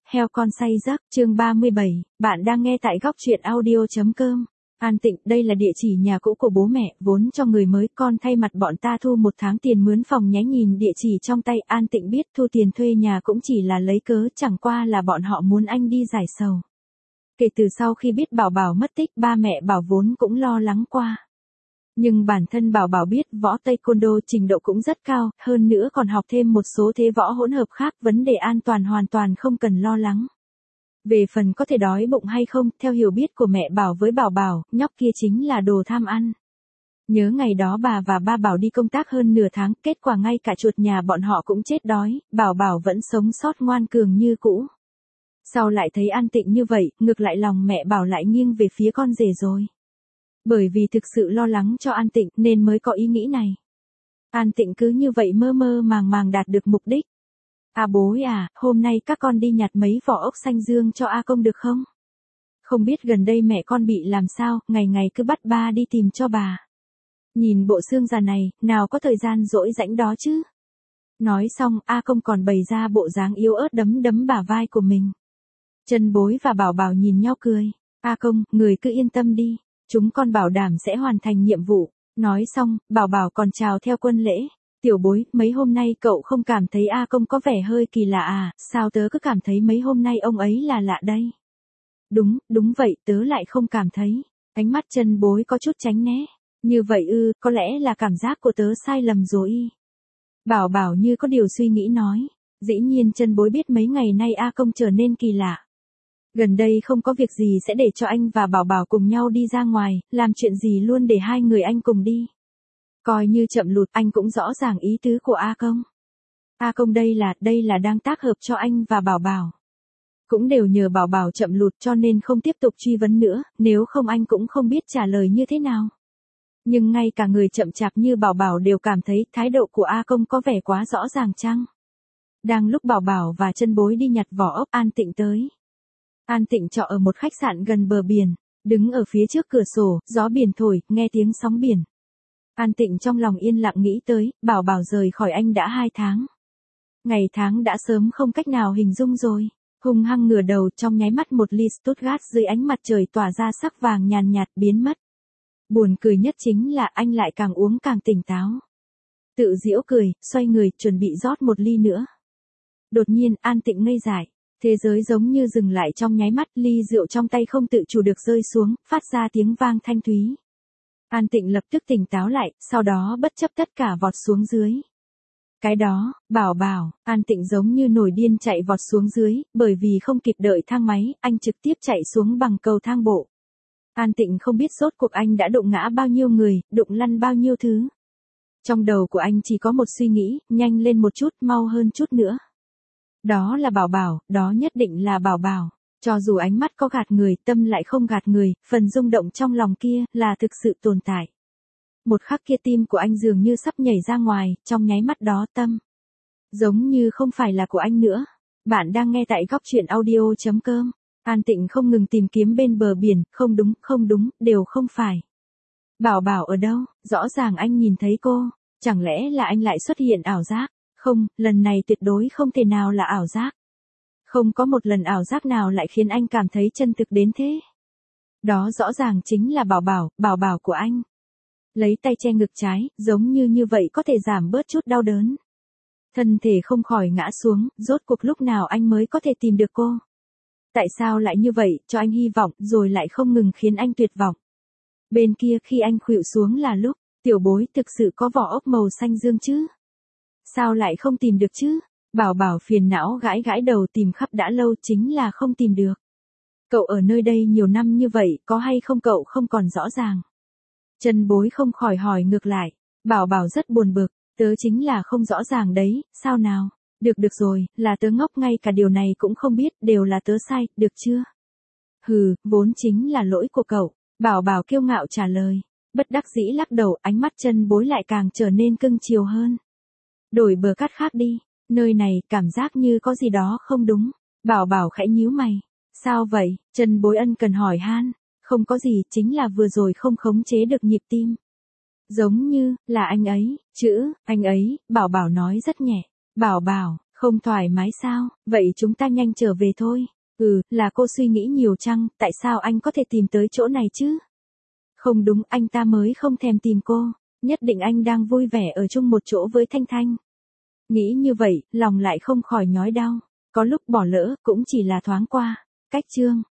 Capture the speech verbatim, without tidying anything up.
heo con say giấc, chương ba mươi bảy, bạn đang nghe tại góc truyện audio.com. An Tịnh, đây là địa chỉ nhà cũ của bố mẹ, vốn cho người mới, con thay mặt bọn ta thu một tháng tiền mướn phòng nhé. Nhìn địa chỉ trong tay, An Tịnh biết thu tiền thuê nhà cũng chỉ là lấy cớ, chẳng qua là bọn họ muốn anh đi giải sầu. Kể từ sau khi biết Bảo Bảo mất tích, ba mẹ Bảo vốn cũng lo lắng qua. Nhưng bản thân Bảo Bảo biết võ taekwondo trình độ cũng rất cao, hơn nữa còn học thêm một số thế võ hỗn hợp khác, vấn đề an toàn hoàn toàn không cần lo lắng. Về phần có thể đói bụng hay không, theo hiểu biết của mẹ Bảo với Bảo Bảo, nhóc kia chính là đồ tham ăn. Nhớ ngày đó bà và ba Bảo đi công tác hơn nửa tháng, kết quả ngay cả chuột nhà bọn họ cũng chết đói, Bảo Bảo vẫn sống sót ngoan cường như cũ. Sau lại thấy An Tịnh như vậy, ngược lại lòng mẹ Bảo lại nghiêng về phía con rể rồi. Bởi vì thực sự lo lắng cho An Tịnh nên mới có ý nghĩ này. An Tịnh cứ như vậy mơ mơ màng màng đạt được mục đích. À bố à, hôm nay các con đi nhặt mấy vỏ ốc xanh dương cho A Công được không? Không biết gần đây mẹ con bị làm sao, ngày ngày cứ bắt ba đi tìm cho bà. Nhìn bộ xương già này, nào có thời gian rỗi rãnh đó chứ? Nói xong, A Công còn bày ra bộ dáng yếu ớt đấm đấm bả vai của mình. Chân Bối và Bảo Bảo nhìn nhau cười. A Công, người cứ yên tâm đi. Chúng con bảo đảm sẽ hoàn thành nhiệm vụ. Nói xong, Bảo Bảo còn chào theo quân lễ. Tiểu Bối, mấy hôm nay cậu không cảm thấy A Công có vẻ hơi kỳ lạ à, sao tớ cứ cảm thấy mấy hôm nay ông ấy là lạ đây? Đúng, đúng vậy, tớ lại không cảm thấy. Ánh mắt Chân Bối có chút tránh né. Như vậy ư, có lẽ là cảm giác của tớ sai lầm rồi. Bảo Bảo như có điều suy nghĩ nói. Dĩ nhiên Chân Bối biết mấy ngày nay A Công trở nên kỳ lạ. Gần đây không có việc gì sẽ để cho anh và Bảo Bảo cùng nhau đi ra ngoài, làm chuyện gì luôn để hai người anh cùng đi. Coi như chậm lụt, anh cũng rõ ràng ý tứ của A Công. A Công đây là, đây là đang tác hợp cho anh và Bảo Bảo. Cũng đều nhờ Bảo Bảo chậm lụt cho nên không tiếp tục truy vấn nữa, nếu không anh cũng không biết trả lời như thế nào. Nhưng ngay cả người chậm chạp như Bảo Bảo đều cảm thấy thái độ của A Công có vẻ quá rõ ràng chăng? Đang lúc Bảo Bảo và Chân Bối đi nhặt vỏ ốc, An Tịnh tới. An Tịnh trọ ở một khách sạn gần bờ biển, đứng ở phía trước cửa sổ, gió biển thổi, nghe tiếng sóng biển. An Tịnh trong lòng yên lặng nghĩ tới, Bảo Bảo rời khỏi anh đã hai tháng. Ngày tháng đã sớm không cách nào hình dung rồi. Hung hăng ngửa đầu, trong nháy mắt một ly Stuttgart dưới ánh mặt trời tỏa ra sắc vàng nhàn nhạt biến mất. Buồn cười nhất chính là anh lại càng uống càng tỉnh táo. Tự giễu cười, xoay người, chuẩn bị rót một ly nữa. Đột nhiên, An Tịnh ngây dại. Thế giới giống như dừng lại trong nháy mắt, ly rượu trong tay không tự chủ được rơi xuống, phát ra tiếng vang thanh thúy. An Tịnh lập tức tỉnh táo lại, sau đó bất chấp tất cả vọt xuống dưới. Cái đó, Bảo Bảo, An Tịnh giống như nổi điên chạy vọt xuống dưới, bởi vì không kịp đợi thang máy, anh trực tiếp chạy xuống bằng cầu thang bộ. An Tịnh không biết rốt cuộc anh đã đụng ngã bao nhiêu người, đụng lăn bao nhiêu thứ. Trong đầu của anh chỉ có một suy nghĩ, nhanh lên một chút, mau hơn chút nữa. Đó là Bảo Bảo, đó nhất định là Bảo Bảo. Cho dù ánh mắt có gạt người, tâm lại không gạt người, phần rung động trong lòng kia, là thực sự tồn tại. Một khắc kia tim của anh dường như sắp nhảy ra ngoài, trong nháy mắt đó tâm. Giống như không phải là của anh nữa. Bạn đang nghe tại góc truyện audio.com. An Tịnh không ngừng tìm kiếm bên bờ biển, không đúng, không đúng, đều không phải. Bảo Bảo ở đâu, rõ ràng anh nhìn thấy cô, chẳng lẽ là anh lại xuất hiện ảo giác? Không, lần này tuyệt đối không thể nào là ảo giác. Không có một lần ảo giác nào lại khiến anh cảm thấy chân thực đến thế. Đó rõ ràng chính là Bảo Bảo, Bảo Bảo của anh. Lấy tay che ngực trái, giống như như vậy có thể giảm bớt chút đau đớn. Thân thể không khỏi ngã xuống, rốt cuộc lúc nào anh mới có thể tìm được cô. Tại sao lại như vậy, cho anh hy vọng, rồi lại không ngừng khiến anh tuyệt vọng. Bên kia khi anh khuỵu xuống là lúc, Tiểu Bối thực sự có vỏ ốc màu xanh dương chứ? Sao lại không tìm được chứ? Bảo Bảo phiền não gãi gãi đầu, tìm khắp đã lâu chính là không tìm được. Cậu ở nơi đây nhiều năm như vậy, có hay không cậu không còn rõ ràng. Chân Bối không khỏi hỏi ngược lại. Bảo Bảo rất buồn bực, tớ chính là không rõ ràng đấy, sao nào? Được được rồi, là tớ ngốc, ngay cả điều này cũng không biết, đều là tớ sai, được chưa? Hừ, vốn chính là lỗi của cậu. Bảo Bảo kiêu ngạo trả lời. Bất đắc dĩ lắc đầu, ánh mắt Chân Bối lại càng trở nên cưng chiều hơn. Đổi bờ cát khác đi, nơi này cảm giác như có gì đó không đúng. Bảo Bảo khẽ nhíu mày. Sao vậy? Chân Bối ân cần hỏi han. Không có gì, chính là vừa rồi không khống chế được nhịp tim. Giống như, là anh ấy, chữ, anh ấy, Bảo Bảo nói rất nhẹ. Bảo Bảo, Không thoải mái sao, vậy chúng ta nhanh trở về thôi. Ừ, là cô suy nghĩ nhiều chăng, tại sao anh có thể tìm tới chỗ này chứ? Không đúng, anh ta mới không thèm tìm cô, nhất định anh đang vui vẻ ở chung một chỗ với Thanh Thanh. Nghĩ như vậy, lòng lại không khỏi nhói đau, có lúc bỏ lỡ, cũng chỉ là thoáng qua. Cách chương